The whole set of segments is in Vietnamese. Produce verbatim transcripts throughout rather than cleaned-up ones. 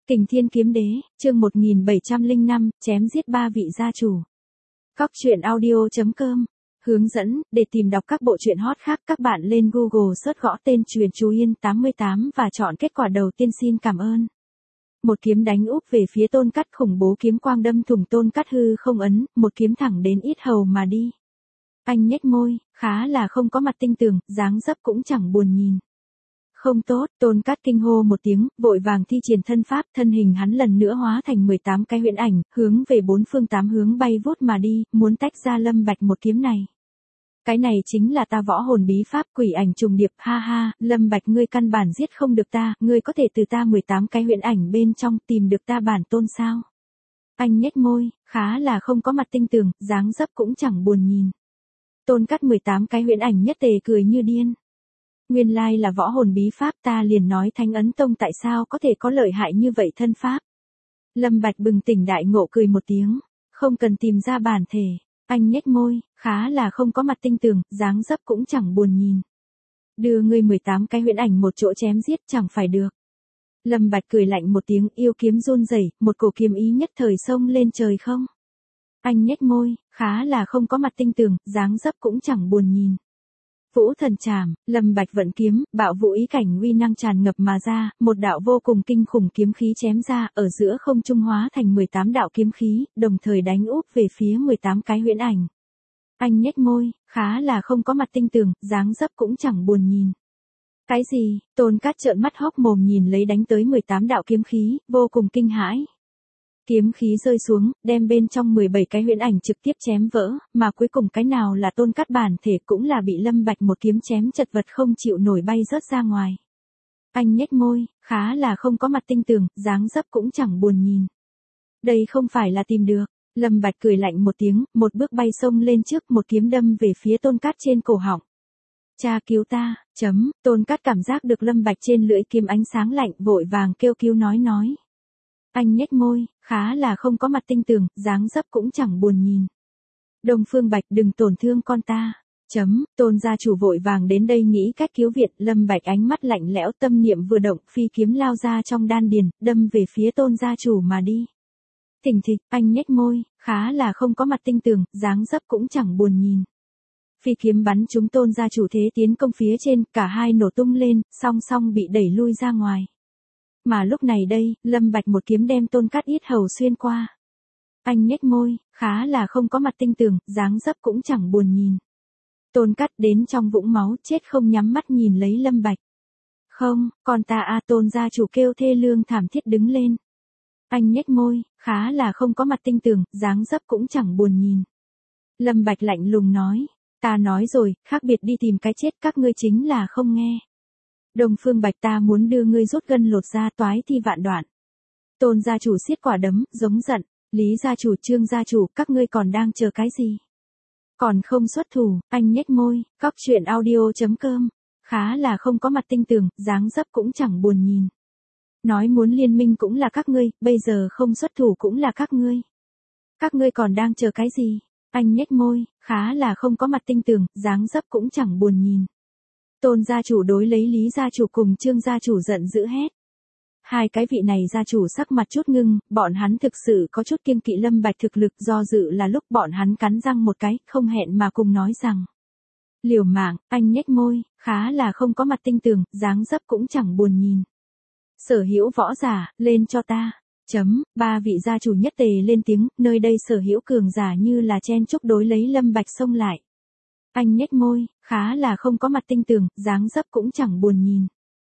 Kình Thiên Kiếm Đế, chương một nghìn bảy trăm lẻ năm, chém giết ba vị gia chủ. Cóc truyện audio chấm com. Hướng dẫn, để tìm đọc các bộ truyện hot khác các bạn lên Google search gõ tên Truyện Chú Yên tám mươi tám và chọn kết quả đầu tiên. Xin cảm ơn. Một kiếm đánh úp về phía Tôn Cắt, khủng bố kiếm quang đâm thủng Tôn Cắt hư không ấn, một kiếm thẳng đến yết hầu mà đi. Anh nhếch môi, khá là không có mặt tinh tường, dáng dấp cũng chẳng buồn nhìn. Không tốt, Tôn Cắt kinh hô một tiếng, vội vàng thi triển thân pháp, thân hình hắn lần nữa hóa thành mười tám cái huyễn ảnh, hướng về bốn phương tám hướng bay vút mà đi, muốn tách ra Lâm Bạch một kiếm này. Cái này chính là ta võ hồn bí pháp quỷ ảnh trùng điệp, ha ha, Lâm Bạch ngươi căn bản giết không được ta, ngươi có thể từ ta mười tám cái huyễn ảnh bên trong tìm được ta bản tôn sao? Anh nhếch môi, khá là không có mặt tinh tường, dáng dấp cũng chẳng buồn nhìn. Tôn Cắt mười tám cái huyễn ảnh nhất tề cười như điên. Nguyên lai là võ hồn bí pháp, ta liền nói Thánh Ấn Tông tại sao có thể có lợi hại như vậy thân pháp. Lâm Bạch bừng tỉnh đại ngộ cười một tiếng, không cần tìm ra bản thể, anh nhếch môi, khá là không có mặt tinh tường, dáng dấp cũng chẳng buồn nhìn. Đưa ngươi mười tám cái huyễn ảnh một chỗ chém giết chẳng phải được. Lâm Bạch cười lạnh một tiếng, yêu kiếm run rẩy, một cổ kiếm ý nhất thời xông lên trời không. Anh nhếch môi, khá là không có mặt tinh tường, dáng dấp cũng chẳng buồn nhìn. Vũ thần trảm, Lâm Bạch vận kiếm, bạo vũ ý cảnh uy năng tràn ngập mà ra, một đạo vô cùng kinh khủng kiếm khí chém ra, ở giữa không trung hóa thành mười tám đạo kiếm khí, đồng thời đánh úp về phía mười tám cái huyễn ảnh. Anh nhếch môi, khá là không có mặt tinh tường, dáng dấp cũng chẳng buồn nhìn. Cái gì? Tôn Cắt trợn mắt hốc mồm nhìn lấy đánh tới mười tám đạo kiếm khí, vô cùng kinh hãi. Kiếm khí rơi xuống, đem bên trong mười bảy cái huyễn ảnh trực tiếp chém vỡ, mà cuối cùng cái nào là Tôn Cắt bản thể cũng là bị Lâm Bạch một kiếm chém chật vật không chịu nổi bay rớt ra ngoài. Anh nhếch môi, khá là không có mặt tinh tường, dáng dấp cũng chẳng buồn nhìn. Đây không phải là tìm được. Lâm Bạch cười lạnh một tiếng, một bước bay xông lên trước, một kiếm đâm về phía Tôn Cắt trên cổ họng. Cha cứu ta, chấm, Tôn Cắt cảm giác được Lâm Bạch trên lưỡi kiếm ánh sáng lạnh, vội vàng kêu cứu nói nói. Anh nhếch môi, khá là không có mặt tinh tường, dáng dấp cũng chẳng buồn nhìn. Đông Phương Bạch đừng tổn thương con ta. Chấm, Tôn gia chủ vội vàng đến đây nghĩ cách cứu viện, Lâm Bạch ánh mắt lạnh lẽo, tâm niệm vừa động, phi kiếm lao ra trong đan điền, đâm về phía Tôn gia chủ mà đi. Thình thịch, anh nhếch môi, khá là không có mặt tinh tường, dáng dấp cũng chẳng buồn nhìn. Phi kiếm bắn trúng Tôn gia chủ thế tiến công phía trên, cả hai nổ tung lên, song song bị đẩy lui ra ngoài. Mà lúc này đây, Lâm Bạch một kiếm đem Tôn Cắt yết hầu xuyên qua. Anh nhếch môi, khá là không có mặt tinh tường, dáng dấp cũng chẳng buồn nhìn. Tôn Cắt đến trong vũng máu, chết không nhắm mắt nhìn lấy Lâm Bạch. Không, con ta a, Tôn gia chủ kêu thê lương thảm thiết đứng lên. Anh nhếch môi, khá là không có mặt tinh tường, dáng dấp cũng chẳng buồn nhìn. Lâm Bạch lạnh lùng nói, ta nói rồi, khác biệt đi tìm cái chết, các ngươi chính là không nghe. Đông Phương Bạch, ta muốn đưa ngươi rút gân lột da, toái thi vạn đoạn. Tôn gia chủ siết quả đấm, giống giận, Lý gia chủ, Trương gia chủ, các ngươi còn đang chờ cái gì? Còn không xuất thủ, anh nhếch môi, cóc truyện audio chấm com, khá là không có mặt tinh tường, dáng dấp cũng chẳng buồn nhìn. Nói muốn liên minh cũng là các ngươi, bây giờ không xuất thủ cũng là các ngươi. Các ngươi còn đang chờ cái gì? Anh nhếch môi, khá là không có mặt tinh tường, dáng dấp cũng chẳng buồn nhìn. Tôn gia chủ đối lấy Lý gia chủ cùng Trương gia chủ giận dữ hét. Hai cái vị này gia chủ sắc mặt chút ngưng, bọn hắn thực sự có chút kiêng kỵ Lâm Bạch thực lực, do dự là lúc bọn hắn cắn răng một cái, không hẹn mà cùng nói rằng. Liều mạng, anh nhếch môi, khá là không có mặt tinh tường, dáng dấp cũng chẳng buồn nhìn. Sở hữu võ giả, lên cho ta. Chấm, ba vị gia chủ nhất tề lên tiếng, nơi đây sở hữu cường giả như là chen chúc đối lấy Lâm Bạch xông lại. Anh nhếch môi, khá là không có mặt tinh tường, dáng dấp cũng chẳng buồn nhìn.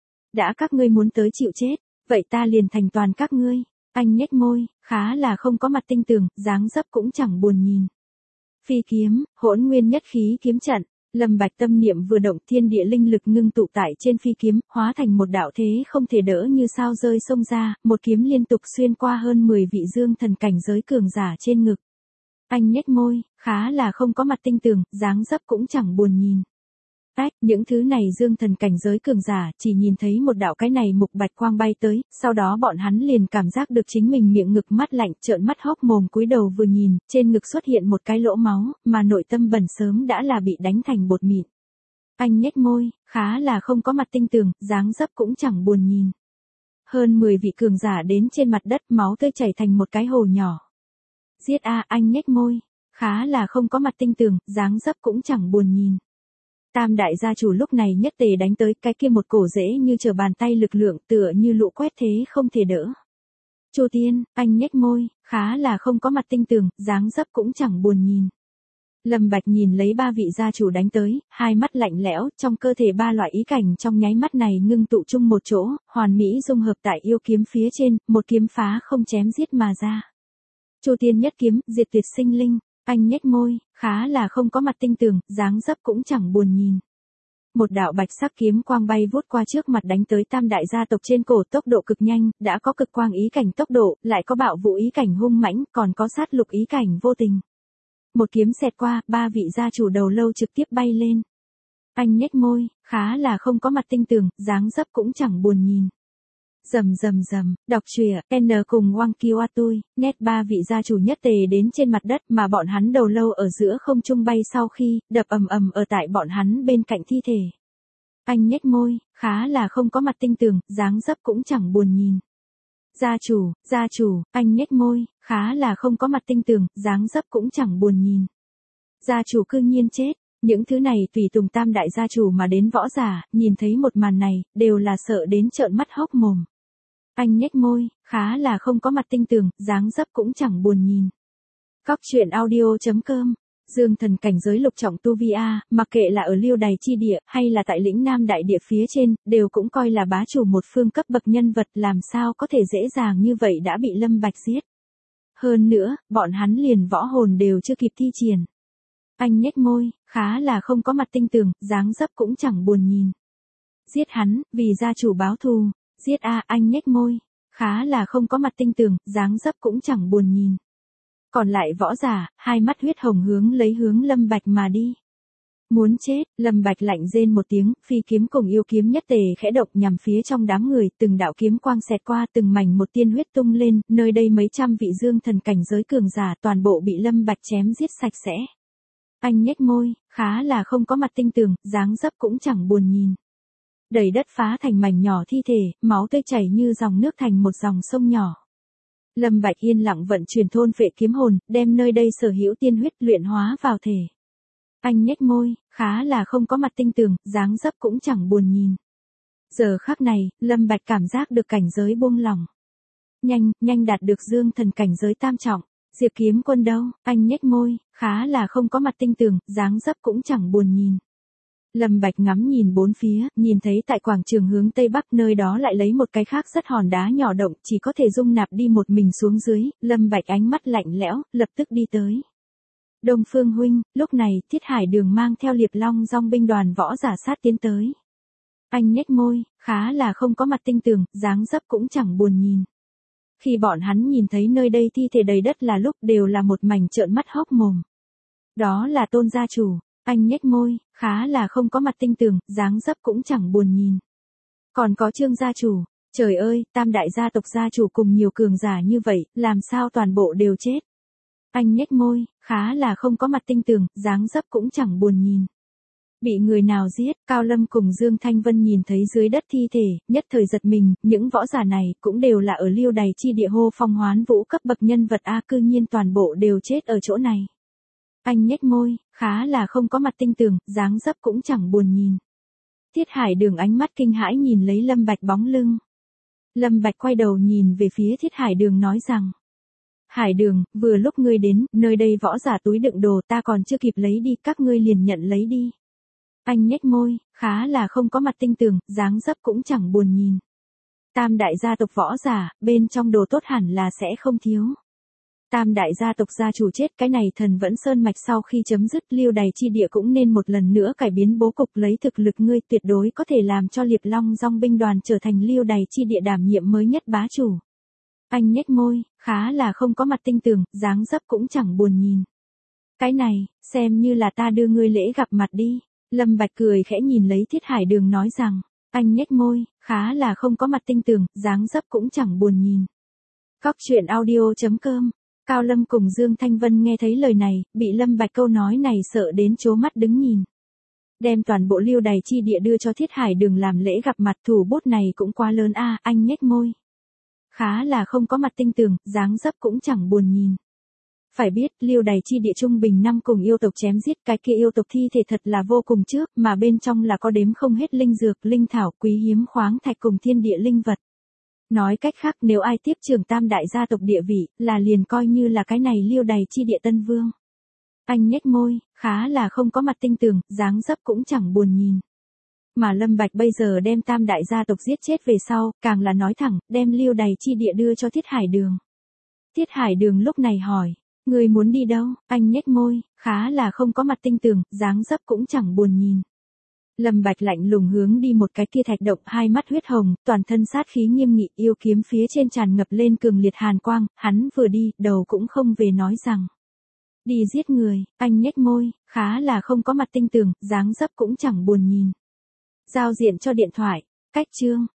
Đã các ngươi muốn tới chịu chết, vậy ta liền thành toàn các ngươi. Anh nhếch môi, khá là không có mặt tinh tường, dáng dấp cũng chẳng buồn nhìn. Phi kiếm, hỗn nguyên nhất khí kiếm trận, Lâm Bạch tâm niệm vừa động, thiên địa linh lực ngưng tụ tại trên phi kiếm, hóa thành một đạo thế không thể đỡ như sao rơi xông ra, một kiếm liên tục xuyên qua hơn mười vị dương thần cảnh giới cường giả trên ngực. Anh nhếch môi, khá là không có mặt tinh tường, dáng dấp cũng chẳng buồn nhìn. Ách, những thứ này dương thần cảnh giới cường giả, chỉ nhìn thấy một đạo cái này mục bạch quang bay tới, sau đó bọn hắn liền cảm giác được chính mình miệng ngực mắt lạnh, trợn mắt hốc mồm cúi đầu vừa nhìn, trên ngực xuất hiện một cái lỗ máu, mà nội tâm bẩn sớm đã là bị đánh thành bột mịn. Anh nhếch môi, khá là không có mặt tinh tường, dáng dấp cũng chẳng buồn nhìn. Hơn mười vị cường giả đến trên mặt đất, máu tươi chảy thành một cái hồ nhỏ. Giết a, anh nhếch môi, khá là không có mặt tinh tường, dáng dấp cũng chẳng buồn nhìn. Tam đại gia chủ lúc này nhất tề đánh tới, cái kia một cổ dễ như trở bàn tay lực lượng tựa như lũ quét thế không thể đỡ. Chu Tiên, anh nhếch môi, khá là không có mặt tinh tường, dáng dấp cũng chẳng buồn nhìn. Lâm Bạch nhìn lấy ba vị gia chủ đánh tới, hai mắt lạnh lẽo, trong cơ thể ba loại ý cảnh trong nháy mắt này ngưng tụ chung một chỗ, hoàn mỹ dung hợp tại yêu kiếm phía trên, một kiếm phá không chém giết mà ra. Chu Tiên nhất kiếm, diệt tuyệt sinh linh, anh nhếch môi, khá là không có mặt tinh tường, dáng dấp cũng chẳng buồn nhìn. Một đạo bạch sắc kiếm quang bay vút qua trước mặt đánh tới tam đại gia tộc trên cổ, tốc độ cực nhanh, đã có cực quang ý cảnh tốc độ, lại có bạo vũ ý cảnh hung mãnh, còn có sát lục ý cảnh vô tình. Một kiếm xẹt qua, ba vị gia chủ đầu lâu trực tiếp bay lên. Anh nhếch môi, khá là không có mặt tinh tường, dáng dấp cũng chẳng buồn nhìn. Rầm rầm rầm, đọc truyện, N cùng Wang Kiwatui, nét ba vị gia chủ nhất tề đến trên mặt đất mà bọn hắn đầu lâu ở giữa không trung bay sau khi, đập ầm ầm ở tại bọn hắn bên cạnh thi thể. Anh nhếch môi, khá là không có mặt tinh tường, dáng dấp cũng chẳng buồn nhìn. Gia chủ, gia chủ, anh nhếch môi, khá là không có mặt tinh tường, dáng dấp cũng chẳng buồn nhìn. Gia chủ cư nhiên chết. Những thứ này tùy tùng tam đại gia chủ mà đến võ giả, nhìn thấy một màn này, đều là sợ đến trợn mắt hốc mồm. Anh nhếch môi, khá là không có mặt tinh tường, dáng dấp cũng chẳng buồn nhìn. Cóc truyện audio chấm com, Dương thần cảnh giới lục trọng tu vi A, mặc kệ là ở Liêu Đày chi địa, hay là tại lĩnh Nam đại địa phía trên, đều cũng coi là bá chủ một phương cấp bậc nhân vật, làm sao có thể dễ dàng như vậy đã bị Lâm Bạch giết. Hơn nữa, bọn hắn liền võ hồn đều chưa kịp thi triển. Anh nhếch môi, khá là không có mặt tinh tường, dáng dấp cũng chẳng buồn nhìn. Giết hắn, vì gia chủ báo thù. Giết a, anh nhếch môi, khá là không có mặt tinh tường, dáng dấp cũng chẳng buồn nhìn. Còn lại võ giả, hai mắt huyết hồng hướng lấy hướng Lâm Bạch mà đi. Muốn chết, Lâm Bạch lạnh rên một tiếng, phi kiếm cùng yêu kiếm nhất tề khẽ động nhằm phía trong đám người, từng đạo kiếm quang xẹt qua, từng mảnh một tiên huyết tung lên, nơi đây mấy trăm vị dương thần cảnh giới cường giả toàn bộ bị Lâm Bạch chém giết sạch sẽ. Anh nhếch môi, khá là không có mặt tinh tường, dáng dấp cũng chẳng buồn nhìn. Đầy đất phá thành mảnh nhỏ thi thể, máu tươi chảy như dòng nước thành một dòng sông nhỏ. Lâm Bạch yên lặng vận chuyển thôn phệ kiếm hồn, đem nơi đây sở hữu tiên huyết luyện hóa vào thể. Anh nhếch môi, khá là không có mặt tinh tường, dáng dấp cũng chẳng buồn nhìn. Giờ khắc này, Lâm Bạch cảm giác được cảnh giới buông lỏng. Nhanh, nhanh đạt được dương thần cảnh giới tam trọng. Diệp Kiếm Quân đâu? Anh nhếch môi, khá là không có mặt tinh tường, dáng dấp cũng chẳng buồn nhìn. Lâm Bạch ngắm nhìn bốn phía, nhìn thấy tại quảng trường hướng tây bắc nơi đó lại lấy một cái khác rất hòn đá nhỏ động, chỉ có thể dung nạp đi một mình xuống dưới, Lâm Bạch ánh mắt lạnh lẽo, lập tức đi tới. Đông Phương huynh, lúc này, Thiết Hải Đường mang theo Liệp Long Dòng binh đoàn võ giả sát tiến tới. Anh nhếch môi, khá là không có mặt tinh tường, dáng dấp cũng chẳng buồn nhìn. Khi bọn hắn nhìn thấy nơi đây thi thể đầy đất là lúc đều là một mảnh trợn mắt hốc mồm. Đó là Tôn gia chủ, anh nhếch môi, khá là không có mặt tinh tường, dáng dấp cũng chẳng buồn nhìn. Còn có Trương gia chủ, trời ơi, tam đại gia tộc gia chủ cùng nhiều cường giả như vậy, làm sao toàn bộ đều chết. Anh nhếch môi, khá là không có mặt tinh tường, dáng dấp cũng chẳng buồn nhìn. Bị người nào giết, Cao Lâm cùng Dương Thanh Vân nhìn thấy dưới đất thi thể, nhất thời giật mình, những võ giả này cũng đều là ở Liêu Đày chi địa hô phong hoán vũ cấp bậc nhân vật a, cư nhiên toàn bộ đều chết ở chỗ này. Anh nhếch môi, khá là không có mặt tinh tường, dáng dấp cũng chẳng buồn nhìn. Thiết Hải Đường ánh mắt kinh hãi nhìn lấy Lâm Bạch bóng lưng. Lâm Bạch quay đầu nhìn về phía Thiết Hải Đường nói rằng: Hải Đường, vừa lúc ngươi đến, nơi đây võ giả túi đựng đồ ta còn chưa kịp lấy đi, các ngươi liền nhận lấy đi. Anh nhếch môi, khá là không có mặt tinh tường, dáng dấp cũng chẳng buồn nhìn. Tam đại gia tộc võ giả, bên trong đồ tốt hẳn là sẽ không thiếu. Tam đại gia tộc gia chủ chết, cái này Thần Vẫn Sơn mạch sau khi chấm dứt Liêu Đày chi địa cũng nên một lần nữa cải biến bố cục, lấy thực lực ngươi tuyệt đối có thể làm cho Liệp Long Dòng binh đoàn trở thành Liêu Đày chi địa đảm nhiệm mới nhất bá chủ. Anh nhếch môi, khá là không có mặt tinh tường, dáng dấp cũng chẳng buồn nhìn. Cái này, xem như là ta đưa ngươi lễ gặp mặt đi. Lâm Bạch cười khẽ nhìn lấy Thiết Hải Đường nói rằng, anh nhếch môi, khá là không có mặt tinh tường, dáng dấp cũng chẳng buồn nhìn. Cóc truyện audio chấm com, Cao Lâm cùng Dương Thanh Vân nghe thấy lời này, bị Lâm Bạch câu nói này sợ đến trố mắt đứng nhìn. Đem toàn bộ Liêu Đày chi địa đưa cho Thiết Hải Đường làm lễ gặp mặt, thủ bút này cũng quá lớn a, anh nhếch môi. Khá là không có mặt tinh tường, dáng dấp cũng chẳng buồn nhìn. Phải biết, Liêu Đày chi địa trung bình năm cùng yêu tộc chém giết, cái kia yêu tộc thi thể thật là vô cùng trước, mà bên trong là có đếm không hết linh dược, linh thảo, quý hiếm khoáng thạch cùng thiên địa linh vật. Nói cách khác, nếu ai tiếp trưởng tam đại gia tộc địa vị, là liền coi như là cái này Liêu Đày chi địa tân vương. Anh nhếch môi, khá là không có mặt tinh tường, dáng dấp cũng chẳng buồn nhìn. Mà Lâm Bạch bây giờ đem tam đại gia tộc giết chết về sau, càng là nói thẳng, đem Liêu Đày chi địa đưa cho Thiết Hải Đường. Thiết Hải Đường lúc này hỏi, người muốn đi đâu? Anh nhếch môi, khá là không có mặt tinh tường, dáng dấp cũng chẳng buồn nhìn. Lâm Bạch lạnh lùng hướng đi một cái kia thạch động, hai mắt huyết hồng, toàn thân sát khí nghiêm nghị, yêu kiếm phía trên tràn ngập lên cường liệt hàn quang, hắn vừa đi, đầu cũng không về nói rằng. Đi giết người, anh nhếch môi, khá là không có mặt tinh tường, dáng dấp cũng chẳng buồn nhìn. Giao diện cho điện thoại, cách chương.